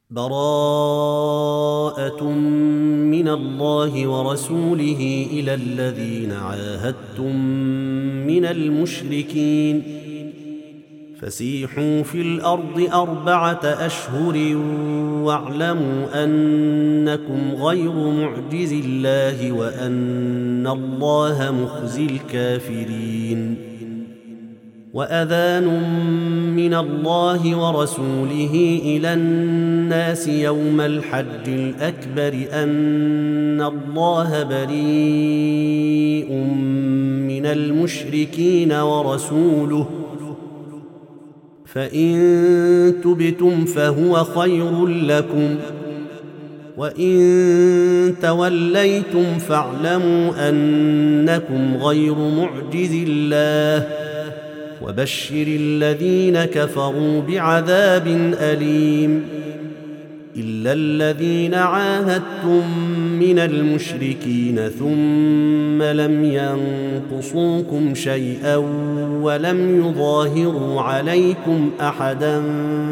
براءة من الله ورسوله إلى الذين عاهدتم من المشركين فسيحوا في الأرض 4 أشهر واعلموا أنكم غير معجز الله وأن الله مخزي الكافرين. وأذان من الله ورسوله إلى الناس يوم الحج الأكبر أن الله بريء من المشركين ورسوله فإن تبتم فهو خير لكم وإن توليتم فاعلموا أنكم غير معجز الله وبشر الذين كفروا بعذاب أليم. إلا الذين عاهدتم من المشركين ثم لم ينقصوكم شيئا ولم يظاهروا عليكم أحدا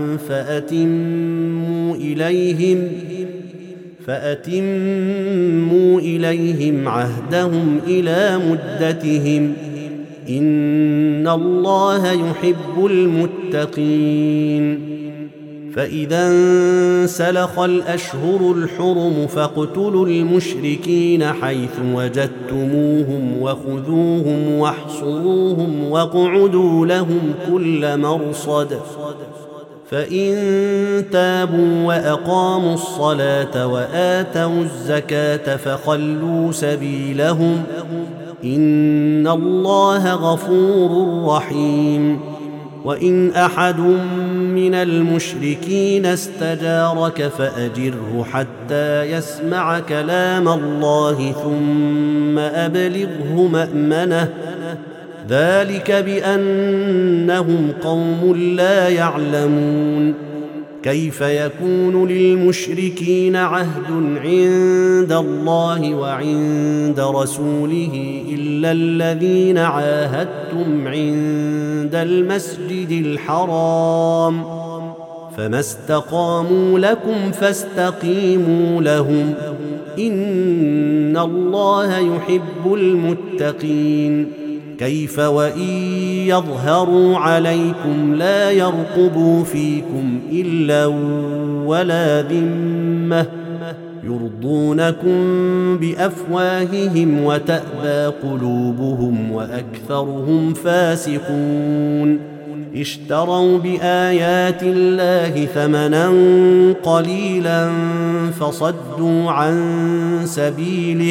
فأتموا إليهم عهدهم إلى مدتهم إن الله يحب المتقين. فإذا انسلخ الأشهر الحرم فاقتلوا المشركين حيث وجدتموهم وخذوهم واحصروهم واقعدوا لهم كل مرصد فإن تابوا وأقاموا الصلاة وآتوا الزكاة فخلوا سبيلهم إن الله غفور رحيم. وإن أحد من المشركين استجارك فأجره حتى يسمع كلام الله ثم أبلغه مأمنه ذلك بأنهم قوم لا يعلمون. كيف يكون للمشركين عهد عند الله وعند رسوله إلا الذين عاهدتم عند المسجد الحرام فما استقاموا لكم فاستقيموا لهم إن الله يحب المتقين. كيف وإن يظهروا عليكم لا يرقبوا فيكم إلا ولا ذمة يرضونكم بأفواههم وتأبى قلوبهم وأكثرهم فاسقون. اشتروا بآيات الله ثمنا قليلا فصدوا عن سبيله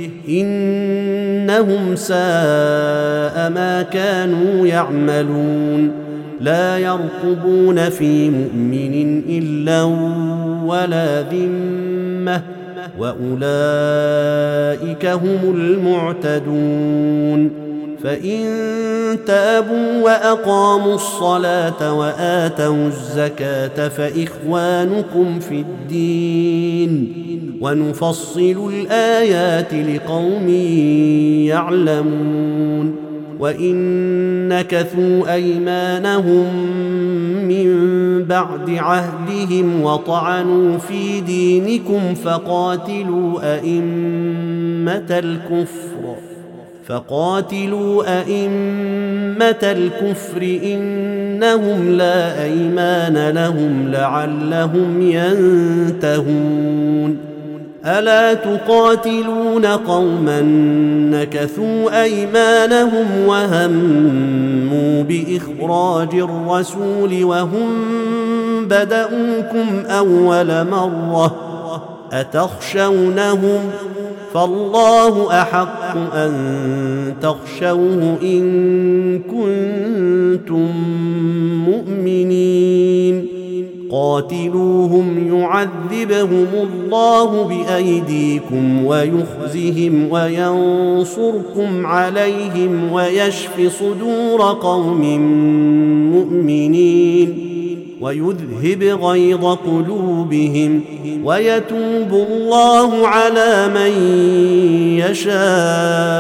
إنهم ساء ما كانوا يعملون. لا يرقبون في مؤمن إلا ولا ذمة وأولئك هم المعتدون. فإن تابوا وأقاموا الصلاة وآتوا الزكاة فإخوانكم في الدين ونفصل الآيات لقوم يعلمون. وإن نكثوا أيمانهم من بعد عهدهم وطعنوا في دينكم فقاتلوا أئمة الكفر إنهم لا أيمان لهم لعلهم ينتهون. ألا تقاتلون قوما نكثوا أيمانهم وهموا بإخراج الرسول وهم بدؤوكم أول مرة أتخشونهم فالله أحق أن تخشوه إن كنتم مؤمنين. قاتلوهم يعذبهم الله بأيديكم ويخزهم وينصركم عليهم ويشف صدور قوم مؤمنين ويذهب غيظ قلوبهم ويتوب الله على من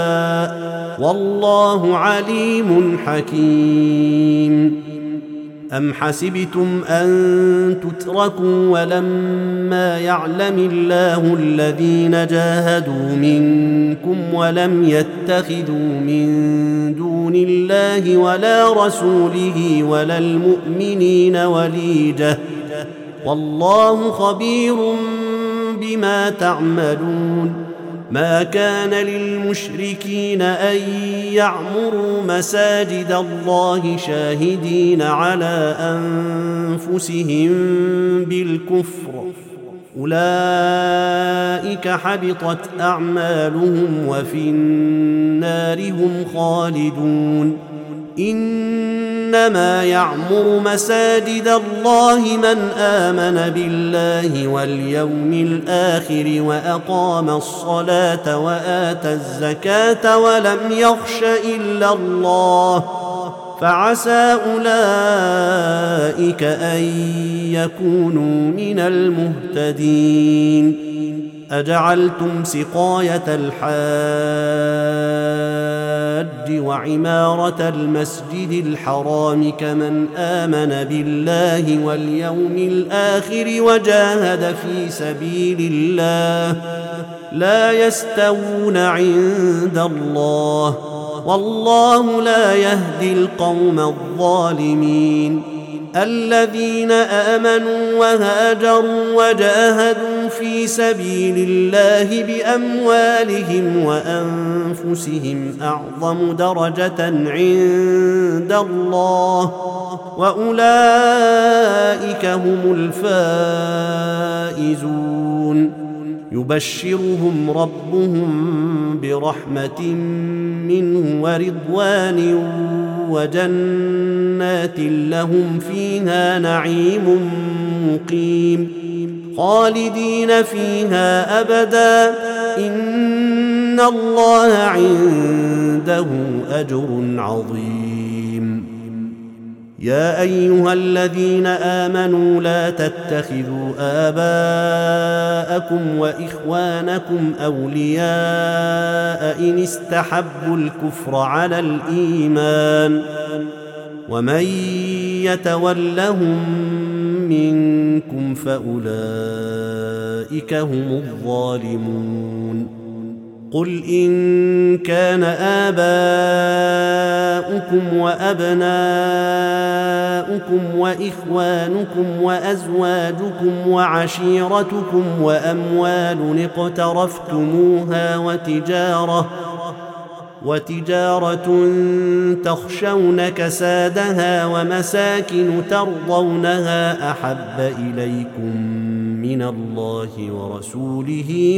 يشاء والله عليم حكيم. أم حسبتم أن تتركوا ولما يعلم الله الذين جاهدوا منكم ولم يتخذوا من دون الله ولا رسوله ولا المؤمنين وليجة والله خبير بما تعملون ما كان للمشركين أن يعمروا مساجد الله شاهدين على أنفسهم بالكفر أولئك حبطت أعمالهم وفي النار هم خالدون إنما يعمر مساجد الله من آمن بالله واليوم الآخر وأقام الصلاة وآتى الزكاة ولم يخش إلا الله فعسى أولئك أن يكونوا من المهتدين أجعلتم سقاية الحاج وعمارة المسجد الحرام كمن آمن بالله واليوم الآخر وجاهد في سبيل الله لا يستوون عند الله والله لا يهدي القوم الظالمين الذين آمنوا وهاجروا وجاهدوا في سبيل الله بأموالهم وأنفسهم أعظم درجة عند الله وأولئك هم الفائزون يبشرهم ربهم برحمة منه ورضوان وجنات لهم فيها نعيم مقيم خالدين فيها أبدا إن الله عنده أجر عظيم يا أيها الذين آمنوا لا تتخذوا آباءكم وإخوانكم أولياء إن استحبوا الكفر على الإيمان ومن يتولهم منكم فأولئك هم الظالمون قل إن كان آباؤكم وأبناؤكم وإخوانكم وأزواجكم وعشيرتكم وأموال اقترفتموها وتجارة تخشون كسادها ومساكن ترضونها أحب إليكم من الله ورسوله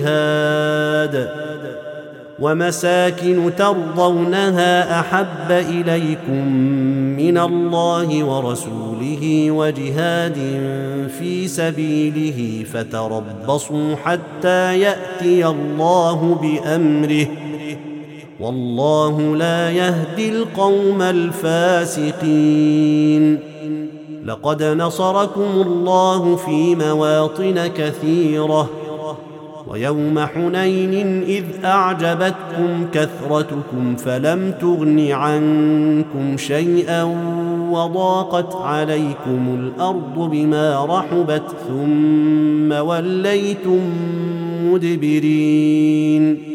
وجهاد في سبيله فتربصوا حتى يأتي الله بأمره والله لا يهدي القوم الفاسقين لقد نصركم الله في مواطن كثيرة ويوم حنين إذ أعجبتكم كثرتكم فلم تغن عنكم شيئا وضاقت عليكم الأرض بما رحبت ثم وليتم مدبرين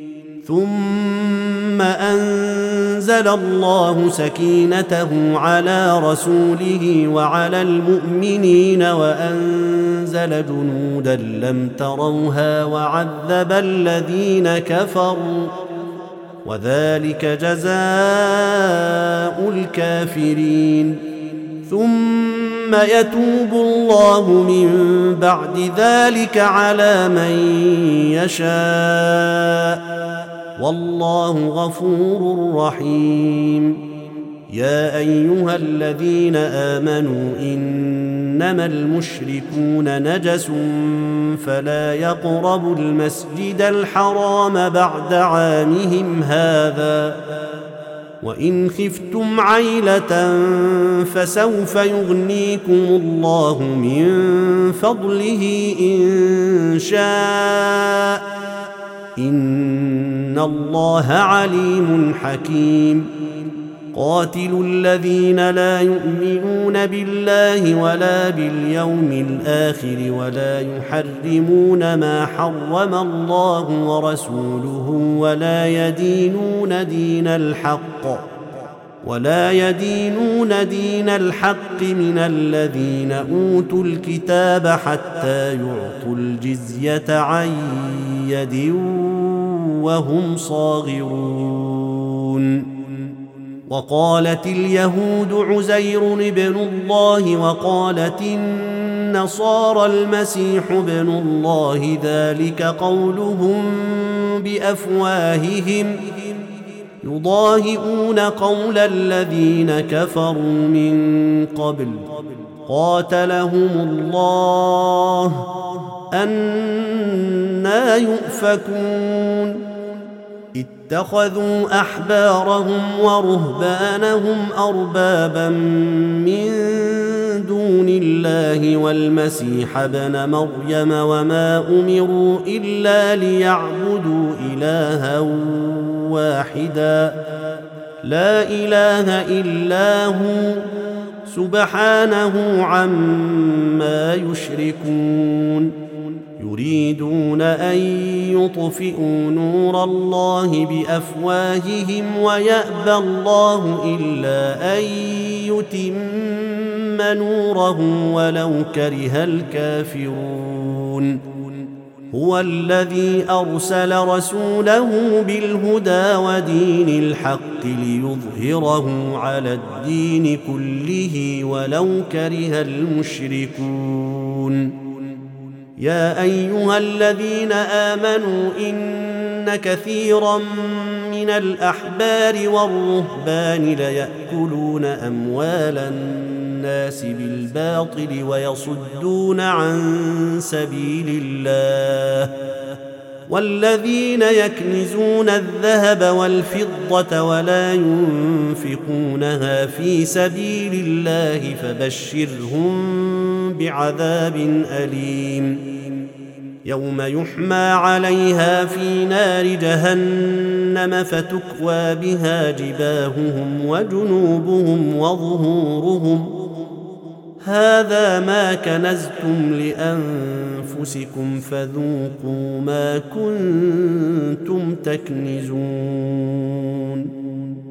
ثم أنزل الله سكينته على رسوله وعلى المؤمنين وأنزل جنودا لم تروها وعذب الذين كفروا وذلك جزاء الكافرين ثم يتوب الله من بعد ذلك على من يشاء والله غفور رحيم يا أيها الذين آمنوا إنما المشركون نجس فلا يقربوا المسجد الحرام بعد عامهم هذا وإن خفتم عيلة فسوف يغنيكم الله من فضله إن شاء إن الله عليم حكيم قاتلوا الذين لا يؤمنون بالله ولا باليوم الآخر ولا يحرمون ما حرم الله ورسوله ولا يدينون دين الحق من الذين أوتوا الكتاب حتى يعطوا الجزية عن يد وهم صاغرون. وقالت اليهود عزير ابن الله وقالت النصارى المسيح ابن الله ذلك قولهم بأفواههم يضاهئون قول الذين كفروا من قبل قاتلهم الله أنى يؤفكون. اتخذوا أحبارهم ورهبانهم أربابا من دون الله والمسيح ابن مريم وما أمروا إلا ليعبدوا إلها واحدا لا إله إلا هو سبحانه عما يشركون. يريدون أن يطفئوا نور الله بأفواههم ويأبى الله إلا أن يتم نوره ولو كره الكافرون. هو الذي أرسل رسوله بالهدى ودين الحق ليظهره على الدين كله ولو كره المشركون. يا أيها الذين آمنوا إن كثيرا من الأحبار والرهبان ليأكلون أموال الناس بالباطل ويصدون عن سبيل الله والذين يكنزون الذهب والفضة ولا ينفقونها في سبيل الله فبشرهم بعذاب أليم. يوم يحمى عليها في نار جهنم فتكوى بها جباههم وجنوبهم وظهورهم هذا ما كنزتم لأنفسكم فذوقوا ما كنتم تكنزون.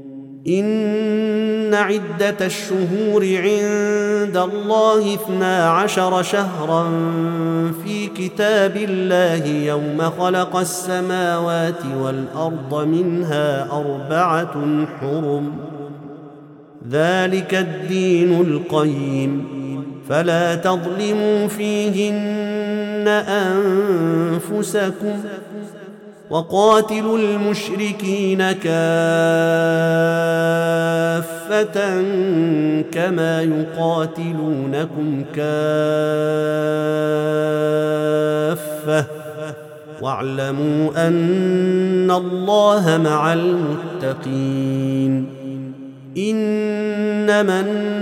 إن عدة الشهور عند الله 12 شهرا في كتاب الله يوم خلق السماوات والأرض منها 4 حرم ذلك الدين القيم فلا تظلموا فيهن أنفسكم وقاتلوا المشركين كافة كما يقاتلونكم كافة واعلموا أن الله مع المتقين. إنما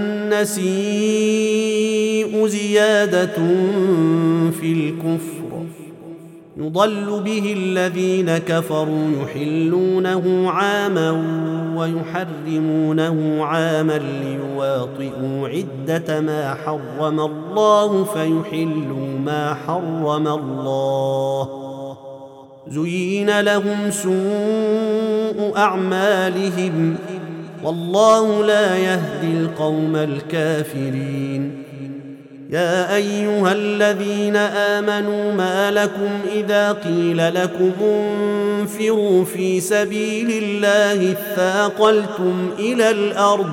النسيء زيادة في الكفر يضل به الذين كفروا يحلونه عاما ويحرمونه عاما ليواطئوا عدة ما حرم الله فيحلوا ما حرم الله. زين لهم سوء أعمالهم والله لا يهدي القوم الكافرين. يا أيها الذين آمنوا ما لكم إذا قيل لكم انفروا في سبيل الله اثاقلتم إلى الأرض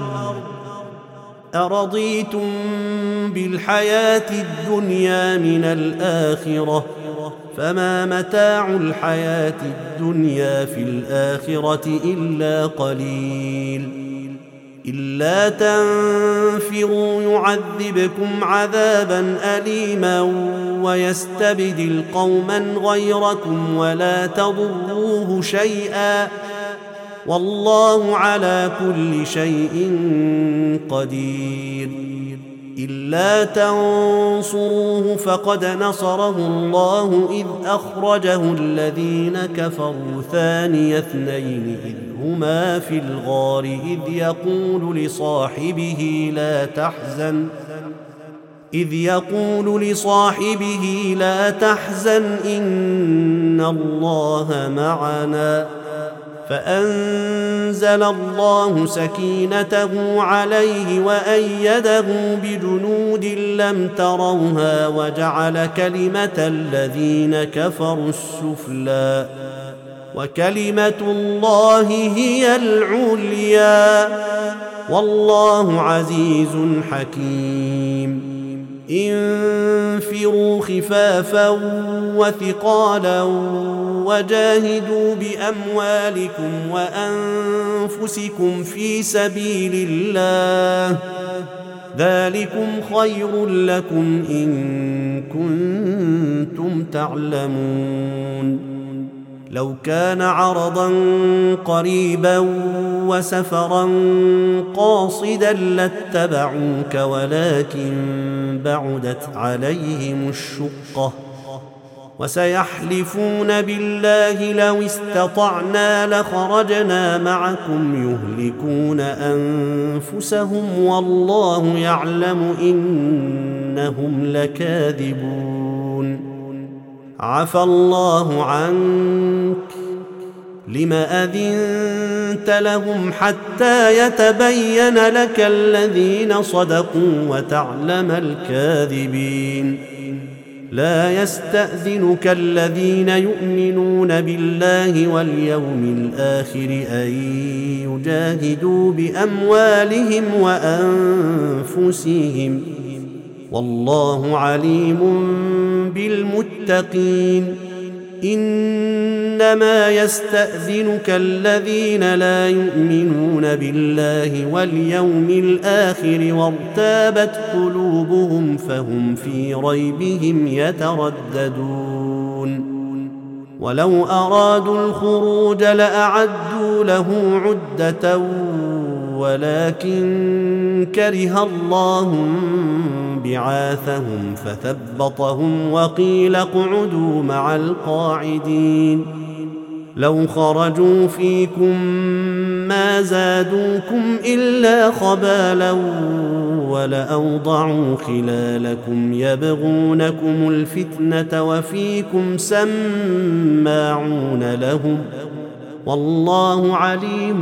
أرضيتم بالحياة الدنيا من الآخرة فما متاع الحياة الدنيا في الآخرة إلا قليل. إلا تنفروا يعذبكم عذابا أليما ويستبدل قوما غيركم ولا تضروه شيئا والله على كل شيء قدير. إلا تنصروه فقد نصره الله إذ أخرجه الذين كفروا ثاني اثنين هما في الغار إذ يقول لصاحبه لا تحزن إن الله معنا فأنزل الله سكينته عليه وأيده بجنود لم تروها وجعل كلمة الذين كفروا السفلى وكلمة الله هي العليا والله عزيز حكيم انفروا خفافا وثقالا وجاهدوا بأموالكم وأنفسكم في سبيل الله ذلكم خير لكم إن كنتم تعلمون لو كان عرضا قريبا وسفرا قاصدا لاتبعوك ولكن بعدت عليهم الشقة وسيحلفون بالله لو استطعنا لخرجنا معكم يهلكون أنفسهم والله يعلم إنهم لكاذبون عفى الله عنك لم أذنت لهم حتى يتبين لك الذين صدقوا وتعلم الكاذبين لا يستأذنك الذين يؤمنون بالله واليوم الآخر أن يجاهدوا بأموالهم وأنفسهم والله عليم بالمتقين إنما يستأذنك الذين لا يؤمنون بالله واليوم الآخر وارتابت قلوبهم فهم في ريبهم يترددون ولو أرادوا الخروج لأعدوا له عدة ولكن كره الله بعاثهم فثبطهم وقيل اقعدوا مع القاعدين لو خرجوا فيكم ما زادوكم إلا خبالا ولأوضعوا خلالكم يبغونكم الفتنة وفيكم سماعون لهم والله عليم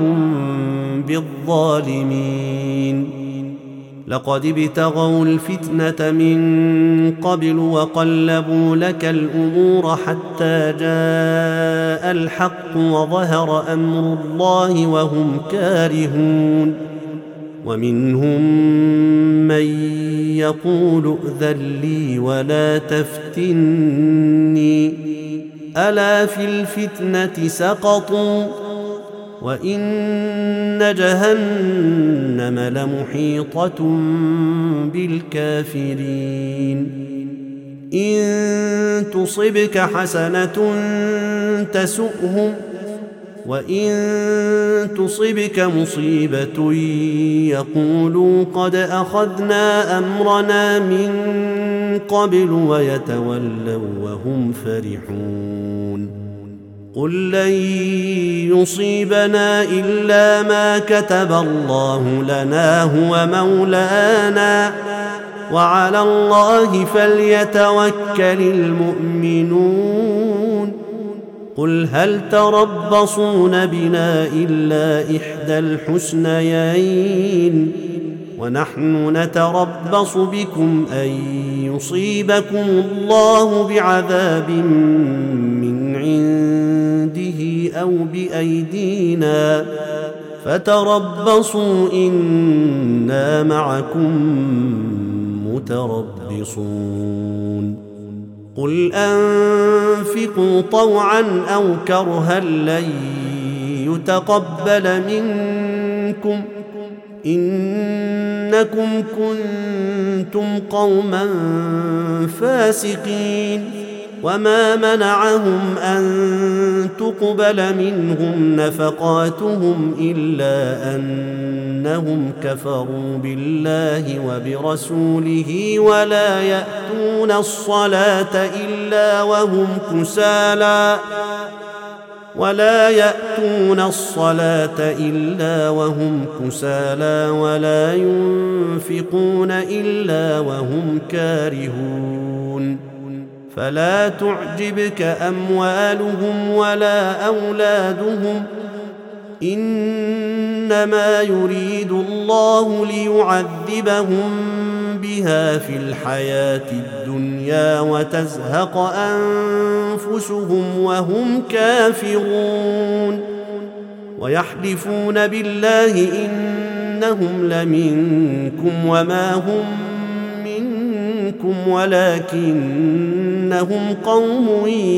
بالظالمين لقد ابتغوا الفتنة من قبل وقلبوا لك الأمور حتى جاء الحق وظهر أمر الله وهم كارهون ومنهم من يقول ائذن لي ولا تفتني ألا في الفتنة سقطوا وإن جهنم لمحيطة بالكافرين إن تصبك حسنة تسؤهم وإن تصبك مصيبة يقولوا قد أخذنا أمرنا من قبل ويتولوا وهم فرحون قل لن يصيبنا إلا ما كتب الله لنا هو مولانا وعلى الله فليتوكل المؤمنون قل هل تربصون بنا إلا إحدى الحسنيين ونحن نتربص بكم أن يصيبكم الله بعذاب من عنده أو بأيدينا فتربصوا إنا معكم متربصون قل أنفقوا طوعا أو كرها لن يتقبل منكم إنكم كنتم قوما فاسقين وما منعهم أن تقبل منهم نفقاتهم إلا أن إنهم كفروا بالله وبرسوله ولا يأتون الصلاة إلا وهم كسالى ولا ينفقون إلا وهم كارهون فلا تعجبك أموالهم ولا أولادهم إنما يريد الله ليعذبهم بها في الحياة الدنيا وتزهق أنفسهم وهم كافرون ويحلفون بالله إنهم لمنكم وما هم منكم ولكنهم قوم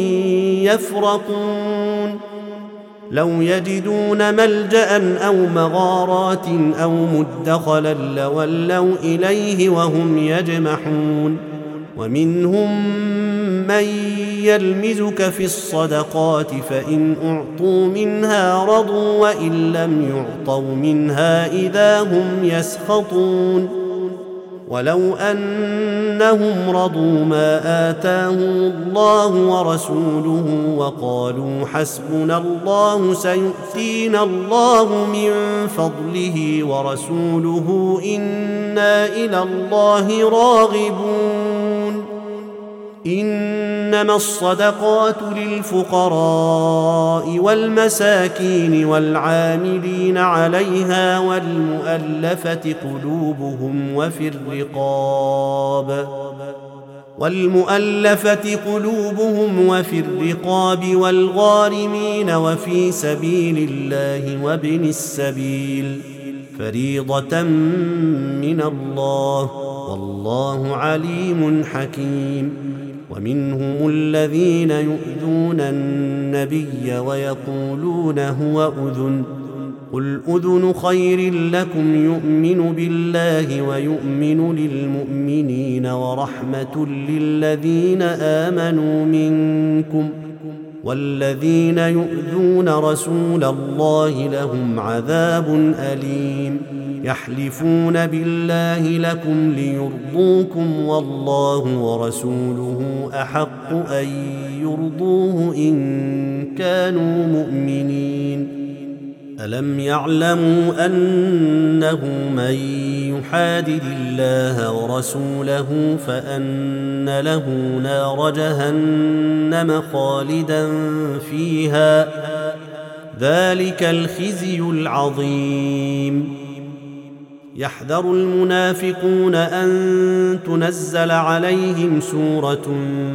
يفرقون لو يجدون ملجأ أو مغارات أو مدخلا لولوا إليه وهم يجمحون ومنهم من يلمزك في الصدقات فإن أعطوا منها رضوا وإن لم يعطوا منها إذا هم يسخطون ولو أنهم رضوا ما آتاهم الله ورسوله وقالوا حسبنا الله سيؤتينا الله من فضله ورسوله إنا إلى الله راغبون إنما الصدقات للفقراء والمساكين والعاملين عليها والمؤلفة قلوبهم وفي الرقاب والغارمين وفي سبيل الله وابن السبيل فريضة من الله والله عليم حكيم ومنهم الذين يؤذون النبي ويقولون هو أذن قل أذن خير لكم يؤمن بالله ويؤمن للمؤمنين ورحمة للذين آمنوا منكم والذين يؤذون رسول الله لهم عذاب أليم يحلفون بالله لكم ليرضوكم والله ورسوله أحق أن يرضوه إن كانوا مؤمنين ألم يعلموا أنه من يحادد الله ورسوله فأن له نار جهنم خالدا فيها ذلك الخزي العظيم يحذر المنافقون أن تنزل عليهم سورة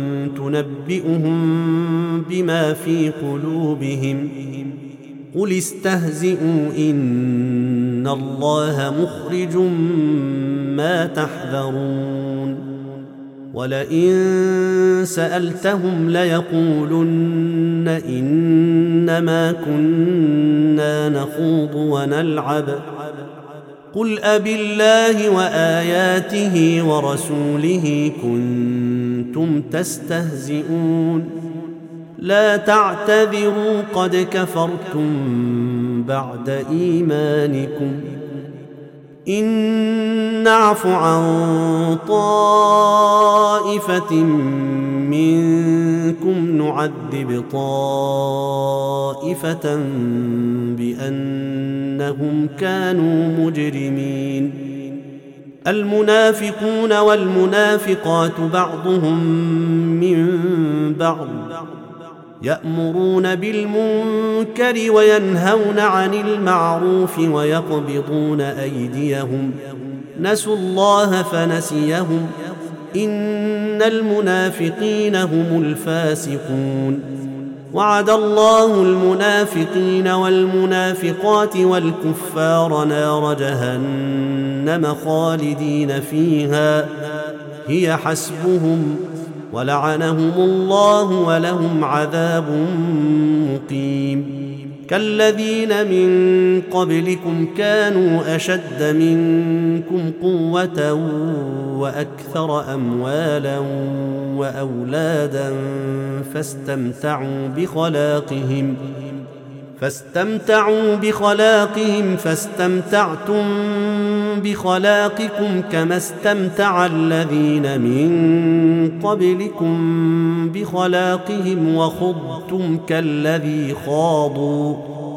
تنبئهم بما في قلوبهم قل استهزئوا إن الله مخرج ما تحذرون ولئن سألتهم ليقولن إنما كنا نخوض ونلعب قل أبالله وآياته ورسوله كنتم تستهزئون لا تعتذروا قد كفرتم بعد إيمانكم إن نعف عن طائفة منكم نعذب طائفة بأنهم كانوا مجرمين المنافقون والمنافقات بعضهم من بعض يأمرون بالمنكر وينهون عن المعروف ويقبضون أيديهم نسوا الله فنسيهم إن المنافقين هم الفاسقون وعد الله المنافقين والمنافقات والكفار نار جهنم خالدين فيها هي حسبهم ولعنهم الله ولهم عذاب مقيم كالذين من قبلكم كانوا أشد منكم قوة وأكثر أموالا وأولادا فاستمتعوا بخلاقهم فاستمتعتم بخلاقكم كما استمتع الذين من قبلكم بخلاقهم وخضتم كالذي خاضوا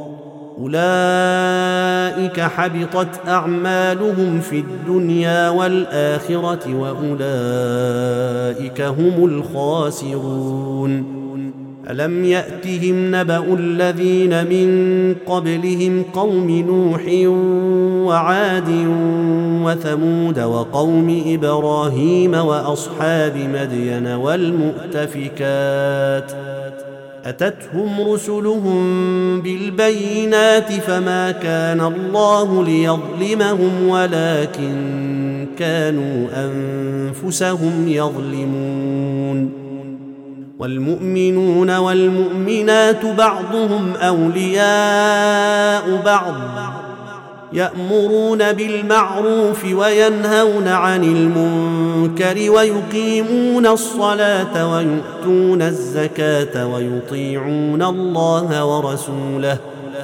أولئك حبطت أعمالهم في الدنيا والآخرة وأولئك هم الخاسرون. ألم يأتهم نبأ الذين من قبلهم قوم نوح وعاد وثمود وقوم إبراهيم وأصحاب مدين والمؤتفكات أتتهم رسلهم بالبينات فما كان الله ليظلمهم ولكن كانوا أنفسهم يظلمون. والمؤمنون والمؤمنات بعضهم أولياء بعض يأمرون بالمعروف وينهون عن المنكر ويقيمون الصلاة ويؤتون الزكاة ويطيعون الله ورسوله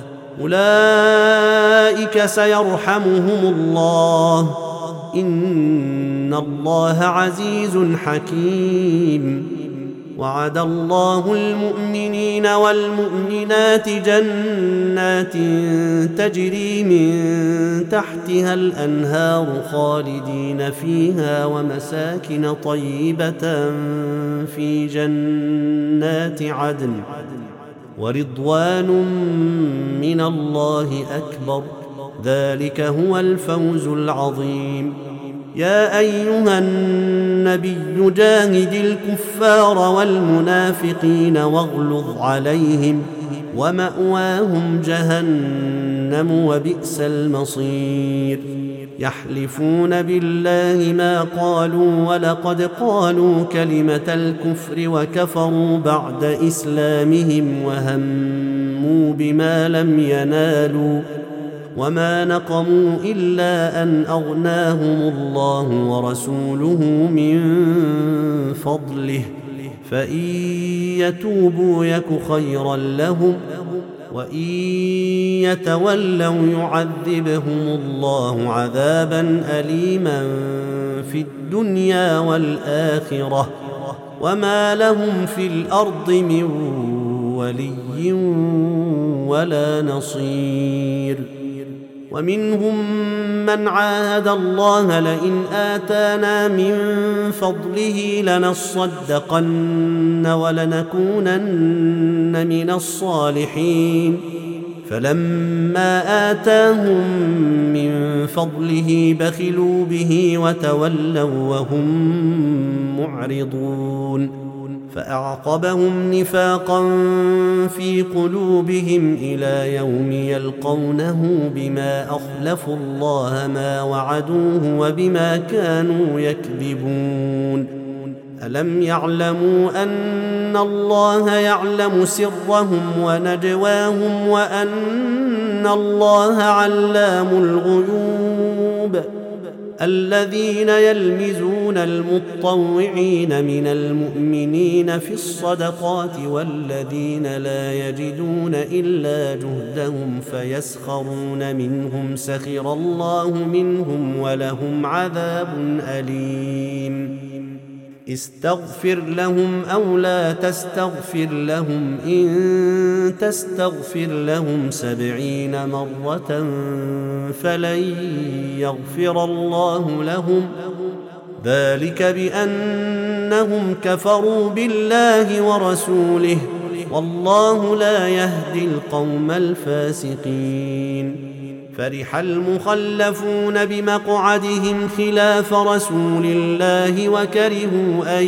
أولئك سيرحمهم الله إن الله عزيز حكيم. وعد الله المؤمنين والمؤمنات جنات تجري من تحتها الأنهار خالدين فيها ومساكن طيبة في جنات عدن ورضوان من الله أكبر ذلك هو الفوز العظيم. يا أيها النبي جاهد الكفار والمنافقين واغلظ عليهم ومأواهم جهنم وبئس المصير. يحلفون بالله ما قالوا ولقد قالوا كلمة الكفر وكفروا بعد إسلامهم وهموا بما لم ينالوا وما نقموا إلا أن أغناهم الله ورسوله من فضله فإن يتوبوا يك خيرا لهم وإن يتولوا يعذبهم الله عذابا أليما في الدنيا والآخرة وما لهم في الأرض من ولي ولا نصير. ومنهم من عاهد الله لئن آتانا من فضله لنصدقن ولنكونن من الصالحين فلما آتاهم من فضله بخلوا به وتولوا وهم معرضون. فأعقبهم نفاقا في قلوبهم إلى يوم يلقونه بما أخلفوا الله ما وعدوه وبما كانوا يكذبون. ألم يعلموا أن الله يعلم سرهم ونجواهم وأن الله علام الغيوب. الذين يلمزون المطوعين من المؤمنين في الصدقات والذين لا يجدون إلا جهدهم فيسخرون منهم سخر الله منهم ولهم عذاب أليم. استغفر لهم أو لا تستغفر لهم إن تستغفر لهم 70 مرة فلن يغفر الله لهم ذلك بأنهم كفروا بالله ورسوله والله لا يهدي القوم الفاسقين. فرح المخلفون بمقعدهم خلاف رسول الله وكرهوا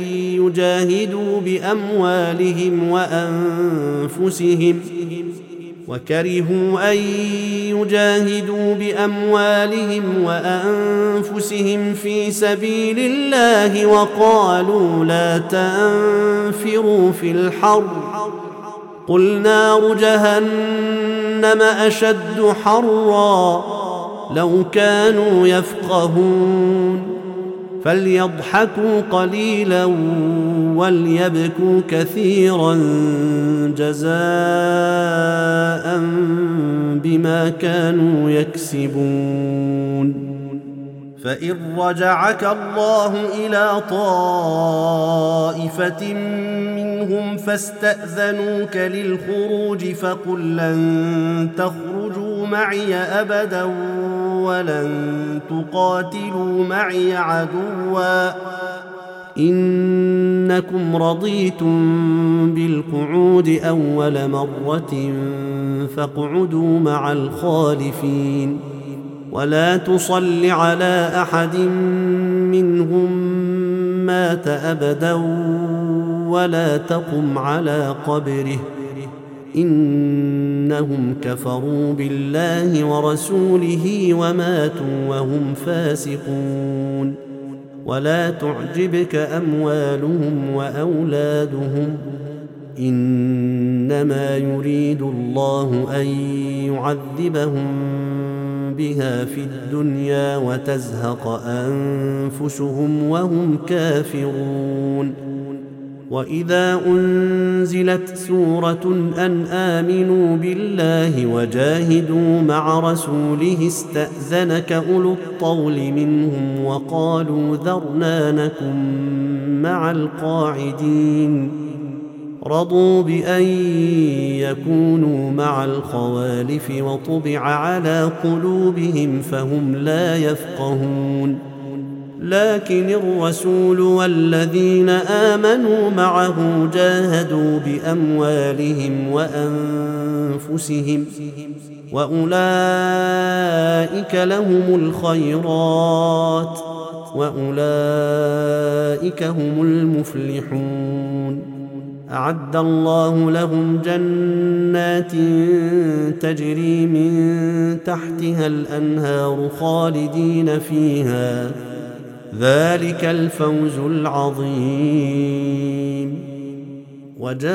أن يجاهدوا بأموالهم وأنفسهم في سبيل الله وقالوا لا تنفروا في الحر قل نار جهنم أشد حرا لو كانوا يفقهون. فليضحكوا قليلا وليبكوا كثيرا جزاء بما كانوا يكسبون. فإن رجعك الله إلى طائفة منهم فاستأذنوك للخروج فقل لن تخرجوا معي أبدا ولن تقاتلوا معي عدوا إنكم رضيتم بالقعود أول مرة فاقعدوا مع الخالفين ولا تصل على أحد منهم مات أبدا ولا تقم على قبره إنهم كفروا بالله ورسوله وماتوا وهم فاسقون. ولا تعجبك أموالهم وأولادهم إنما يريد الله أن يعذبهم بها في الدنيا وتزهق أنفسهم وهم كافرون. وإذا أنزلت سورة أن آمنوا بالله وجاهدوا مع رسوله استأذنك أولو الطول منهم وقالوا ذرنا نكن مع القاعدين رضوا بأن يكونوا مع الخوالف وطبع على قلوبهم فهم لا يفقهون. لكن الرسول والذين آمنوا معه جاهدوا بأموالهم وأنفسهم وأولئك لهم الخيرات وأولئك هم المفلحون. أعد الله لهم جنات تجري من تحتها الأنهار خالدين فيها ذلك الفوز العظيم. وجاء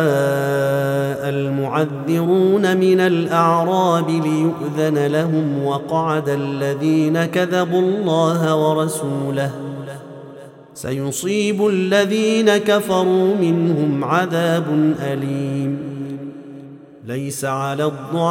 المعذرون من الأعراب ليؤذن لهم وقعد الذين كذبوا الله ورسوله سيصيب الذين كفروا منهم عذاب أليم. ليس على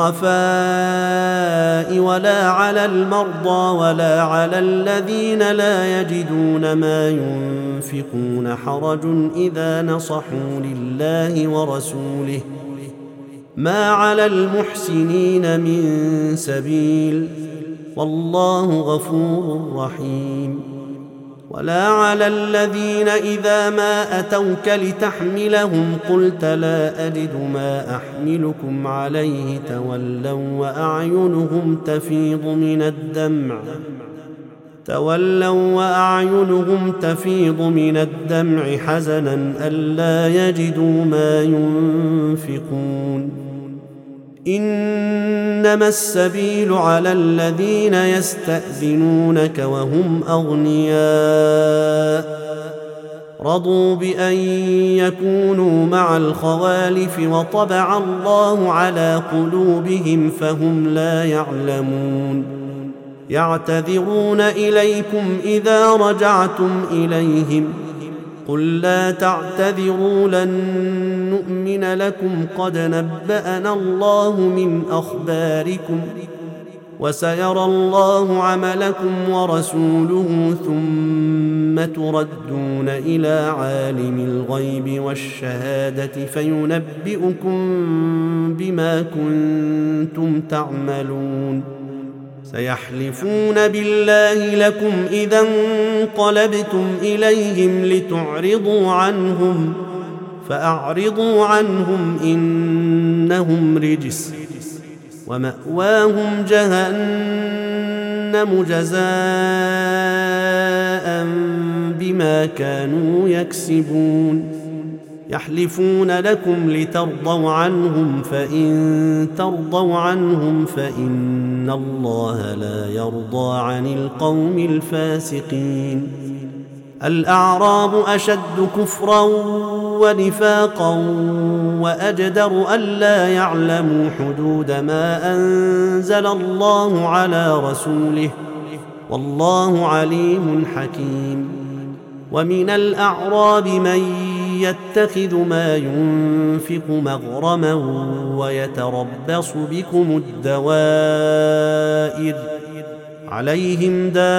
الضعفاء ولا على المرضى ولا على الذين لا يجدون ما ينفقون حرج إذا نصحوا لله ورسوله ما على المحسنين من سبيل والله غفور رحيم. ولا على الذين إذا ما أتوك لتحملهم قلت لا أجد ما أحملكم عليه تولوا وأعينهم تفيض من الدمع حزنا ألا يجدوا ما ينفقون. إنما السبيل على الذين يستأذنونك وهم أغنياء رضوا بأن يكونوا مع الخوالف وطبع الله على قلوبهم فهم لا يعلمون. يعتذرون إليكم إذا رجعتم إليهم قل لا تعتذروا لن نؤمن لكم قد نبأنا الله من أخباركم وسيرى الله عملكم ورسوله ثم تردون إلى عالم الغيب والشهادة فينبئكم بما كنتم تعملون. سيحلفون بالله لكم إذا انقلبتم إليهم لتعرضوا عنهم فأعرضوا عنهم إنهم رجس ومأواهم جهنم جزاء بما كانوا يكسبون. يحلفون لكم لترضوا عنهم فإن ترضوا عنهم فإن الله لا يرضى عن القوم الفاسقين. الأعراب أشد كفرا ونفاقا وأجدر ألا يعلموا حدود ما أنزل الله على رسوله والله عليم حكيم. ومن الأعراب من يتخذ ما ينفق مغرما ويتربص بكم الدوائر عليهم دائرة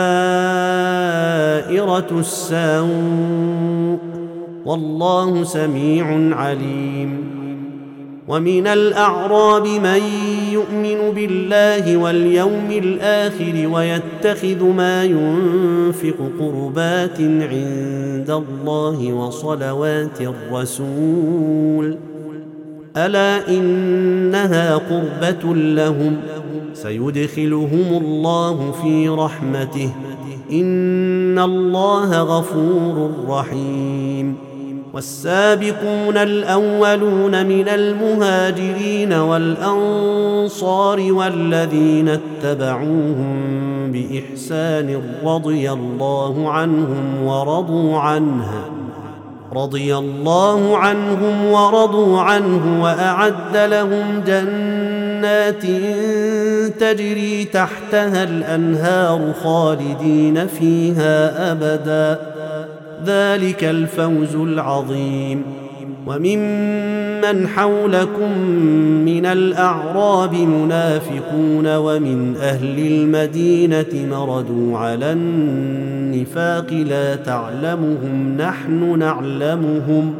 السوء والله سميع عليم. ومن الأعراب من يؤمن بالله واليوم الآخر ويتخذ ما ينفق قربات عند الله وصلوات الرسول ألا إنها قربة لهم سيدخلهم الله في رحمته إن الله غفور رحيم. والسابقون الأولون من المهاجرين والأنصار والذين اتبعوهم بإحسان رضي الله عنهم ورضوا عنه وأعد لهم جنات تجري تحتها الأنهار خالدين فيها أبدا ذلك الفوز العظيم. وممن حولكم من الأعراب منافقون ومن أهل المدينة مردوا على النفاق لا تعلمهم نحن نعلمهم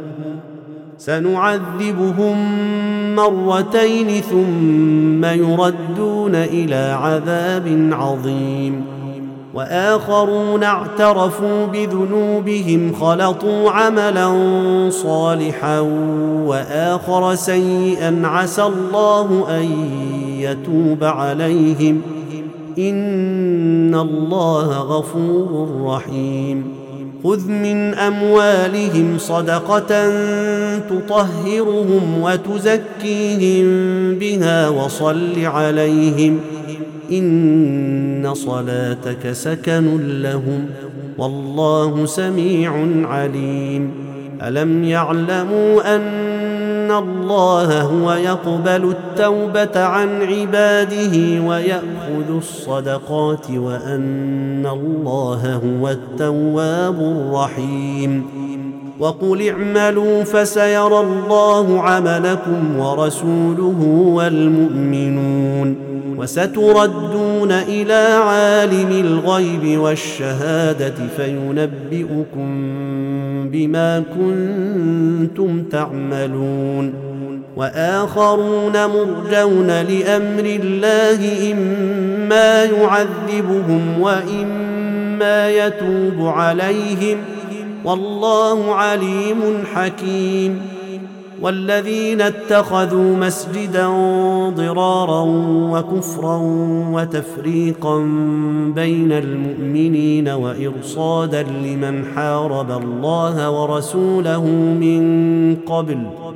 سنعذبهم مرتين ثم يردون إلى عذاب عظيم. وآخرون اعترفوا بذنوبهم خلطوا عملا صالحا وآخر سيئا عسى الله أن يتوب عليهم إن الله غفور رحيم. خذ من أموالهم صدقة تطهرهم وتزكيهم بها وصل عليهم إن صلاتك سكن لهم والله سميع عليم. ألم يعلموا أن الله هو يقبل التوبة عن عباده ويأخذ الصدقات وأن الله هو التواب الرحيم. وقل اعملوا فسيرى الله عملكم ورسوله والمؤمنون وستردون إلى عالم الغيب والشهادة فينبئكم بما كنتم تعملون. وآخرون مرجون لأمر الله إما يعذبهم وإما يتوب عليهم والله عليم حكيم. والذين اتخذوا مسجدا ضرارا وكفرا وتفريقا بين المؤمنين وإرصادا لمن حارب الله ورسوله من قبل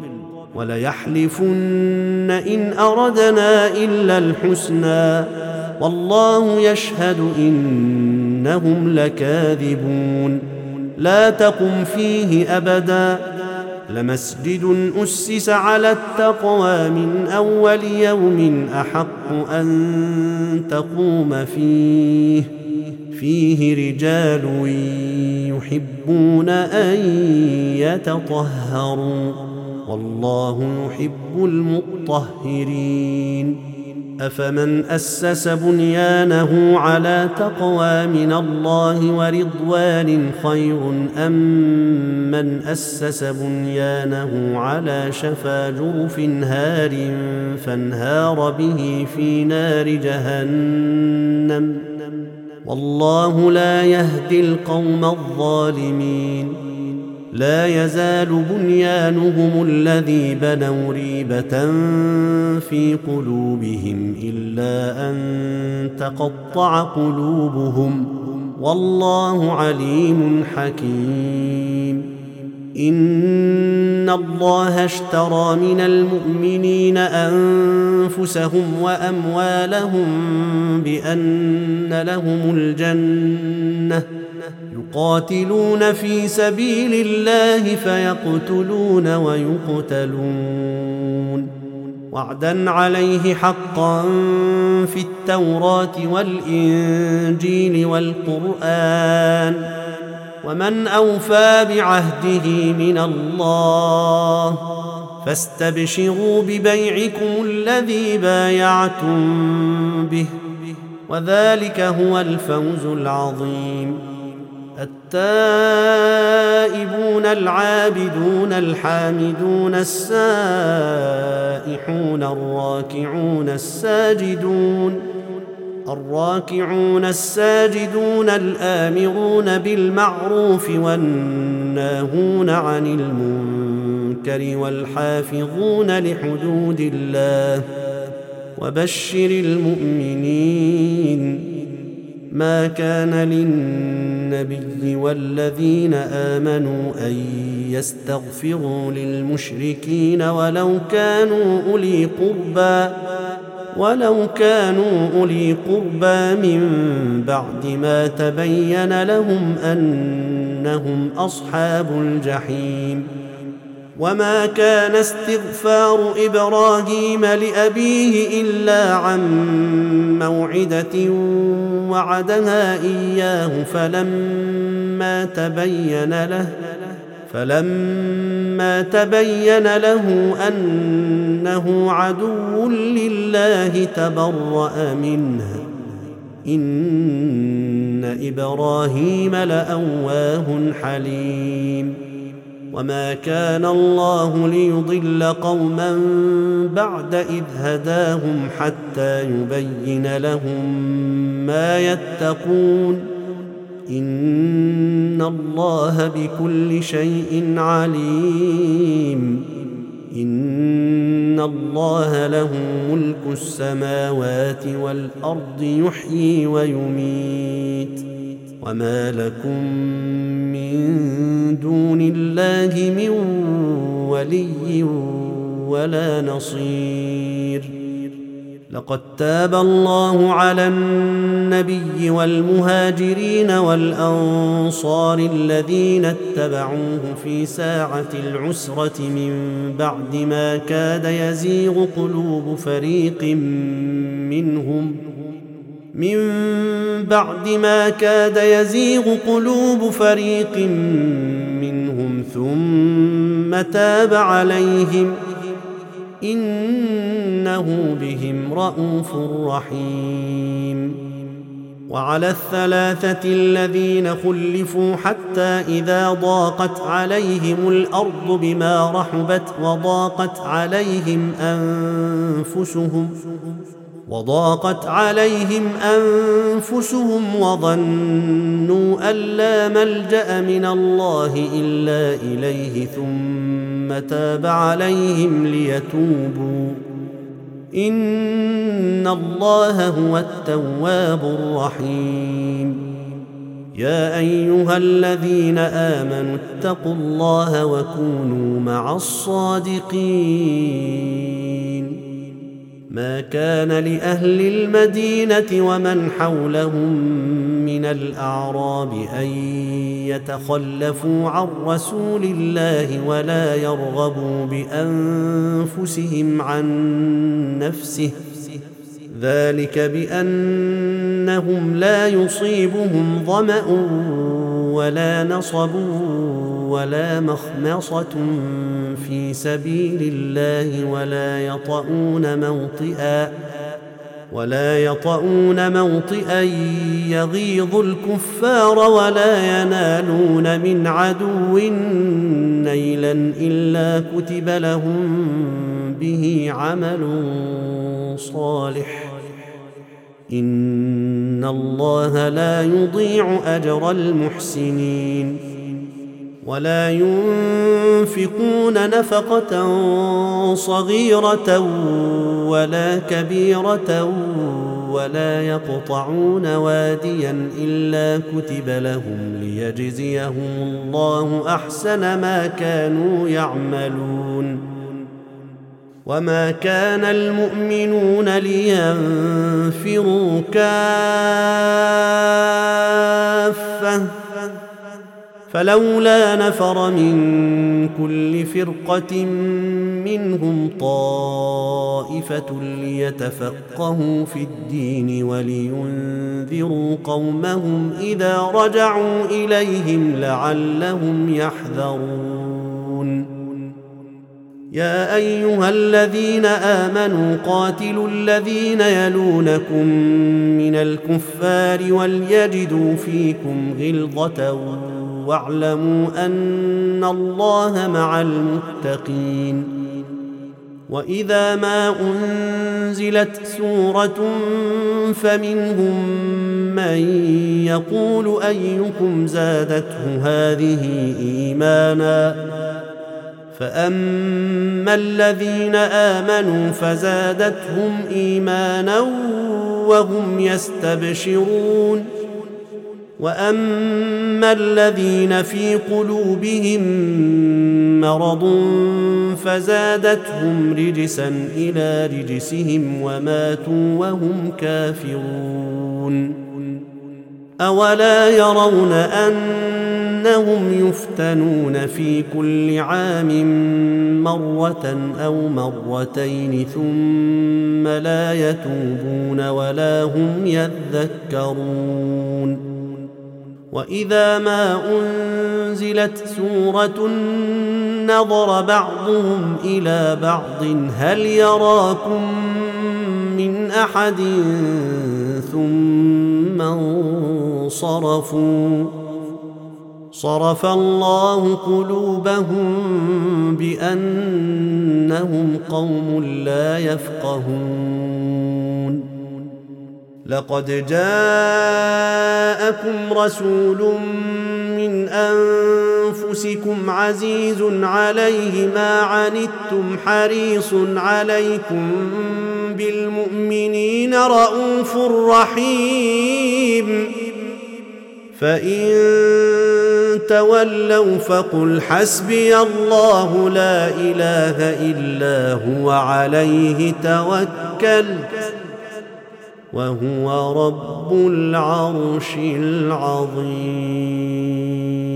وليحلفن إن أردنا إلا الحسنى والله يشهد إنهم لكاذبون. لا تقم فيه أبدا لمسجد أسس على التقوى من أول يوم أحق أن تقوم فيه رجال يحبون أن يتطهروا والله يحب المطهرين. أفمن أسس بنيانه على تقوى من الله ورضوان خير أم من أسس بنيانه على شفا جرف هار فانهار به في نار جهنم والله لا يهدي القوم الظالمين. لا يزال بنيانهم الذي بنوا ريبة في قلوبهم إلا أن تقطع قلوبهم والله عليم حكيم. إن الله اشترى من المؤمنين أنفسهم وأموالهم بأن لهم الجنة يقاتلون في سبيل الله فيقتلون ويقتلون وعدا عليه حقا في التوراة والإنجيل والقرآن، ومن أوفى بعهده من الله، فاستبشروا ببيعكم الذي بايعتم به، وذلك هو الفوز العظيم. التائبون العابدون الحامدون السائحون الراكعون الساجدون الآمرون بالمعروف والناهون عن المنكر والحافظون لحدود الله، وبشر المؤمنين. ما كان للنبي والذين آمنوا أن يستغفروا للمشركين ولو كانوا أولي قربى من بعد ما تبين لهم أنهم أصحاب الجحيم. وما كان استغفار إبراهيم لأبيه إلا عن موعدة وعدها إياه فلما تبين له أنه عدو لله تبرأ منه، إن إبراهيم لأواه حليم. وما كان الله ليضل قوما بعد إذ هداهم حتى يبين لهم ما يتقون، إن الله بكل شيء عليم. إن الله له ملك السماوات والأرض يحيي ويميت، وما لكم من دون الله من ولي ولا نصير. لقد تاب الله على النبي والمهاجرين والأنصار الذين اتبعوه في ساعة العسرة من بعد ما كاد يزيغ قلوب فريق منهم ثم تاب عليهم، إنه بهم رءوف رحيم. وعلى الثلاثة الذين خلفوا حتى إذا ضاقت عليهم الأرض بما رحبت وضاقت عليهم أنفسهم وظنوا أن لا ملجأ من الله إلا إليه ثم تاب عليهم ليتوبوا، إن الله هو التواب الرحيم. يا أيها الذين آمنوا اتقوا الله وكونوا مع الصادقين. ما كان لأهل المدينة ومن حولهم من الأعراب أن يتخلفوا عن رسول الله ولا يرغبوا بأنفسهم عن نفسه، ذلك بأنهم لا يصيبهم ظمأ ولا نصب ولا مخمصة في سبيل الله ولا يطؤون موطئا يغيظ الكفار ولا ينالون من عدو نيلا إلا كتب لهم به عمل صالح، إن الله لا يضيع أجر المحسنين. ولا ينفقون نفقة صغيرة ولا كبيرة ولا يقطعون واديا إلا كتب لهم ليجزيهم الله أحسن ما كانوا يعملون. وما كان المؤمنون لينفروا كافة فلولا نفر من كل فرقة منهم طائفة ليتفقهوا في الدين ولينذروا قومهم إذا رجعوا إليهم لعلهم يحذرون يا أيها الذين آمنوا قاتلوا الذين يلونكم من الكفار وليجدوا فيكم غلظة واعلموا أن الله مع المتقين وإذا ما أنزلت سورة فمنهم من يقول أيكم زادته هذه إيمانا فأما الذين آمنوا فزادتهم إيمانا وهم يستبشرون وأما الذين في قلوبهم مرض فزادتهم رجسا إلى رجسهم وماتوا وهم كافرون أولا يرون أنهم يفتنون في كل عام مرة أو مرتين ثم لا يتوبون ولا هم يذكرون وإذا ما أنزلت سورة نظر بعضهم إلى بعض هل يراكم من أحد ثم انصرفوا صرف الله قلوبهم بأنهم قوم لا يفقهون لقد جاءكم رسول من أنفسكم عزيز عليه ما عنتم حريص عليكم بالمؤمنين رؤوف رحيم فإن تولوا فقل حسبي الله لا إله إلا هو عليه توكلت وهو رب العرش العظيم